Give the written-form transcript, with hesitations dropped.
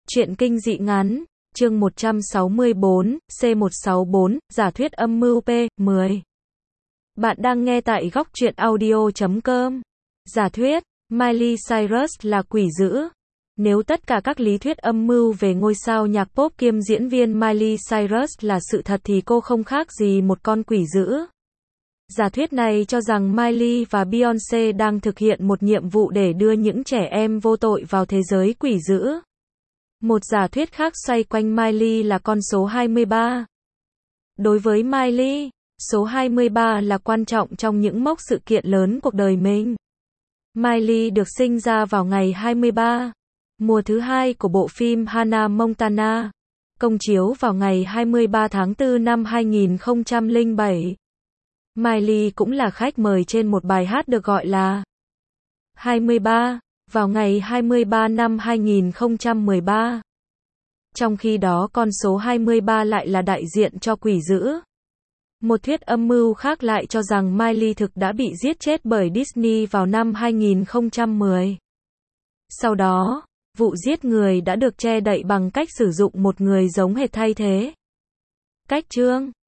Truyện kinh dị ngắn, chương 164, C164, giả thuyết âm mưu P10. Bạn đang nghe tại góc truyện audio.com. Giả thuyết, Miley Cyrus là quỷ dữ. Nếu tất cả các lý thuyết âm mưu về ngôi sao nhạc pop kiêm diễn viên Miley Cyrus là sự thật thì cô không khác gì một con quỷ dữ. Giả thuyết này cho rằng Miley và Beyoncé đang thực hiện một nhiệm vụ để đưa những trẻ em vô tội vào thế giới quỷ dữ. Một giả thuyết khác xoay quanh Miley là con số 23. Đối với Miley, số 23 là quan trọng trong những mốc sự kiện lớn cuộc đời mình. Miley được sinh ra vào ngày 23, mùa thứ hai của bộ phim Hannah Montana, công chiếu vào ngày 23 tháng 4 năm 2007. Miley cũng là khách mời trên một bài hát được gọi là 23, vào ngày 23 năm 2013. Trong khi đó con số 23 lại là đại diện cho quỷ dữ. Một thuyết âm mưu khác lại cho rằng Miley thực đã bị giết chết bởi Disney vào năm 2010. Sau đó, vụ giết người đã được che đậy bằng cách sử dụng một người giống hệt thay thế. Cách chương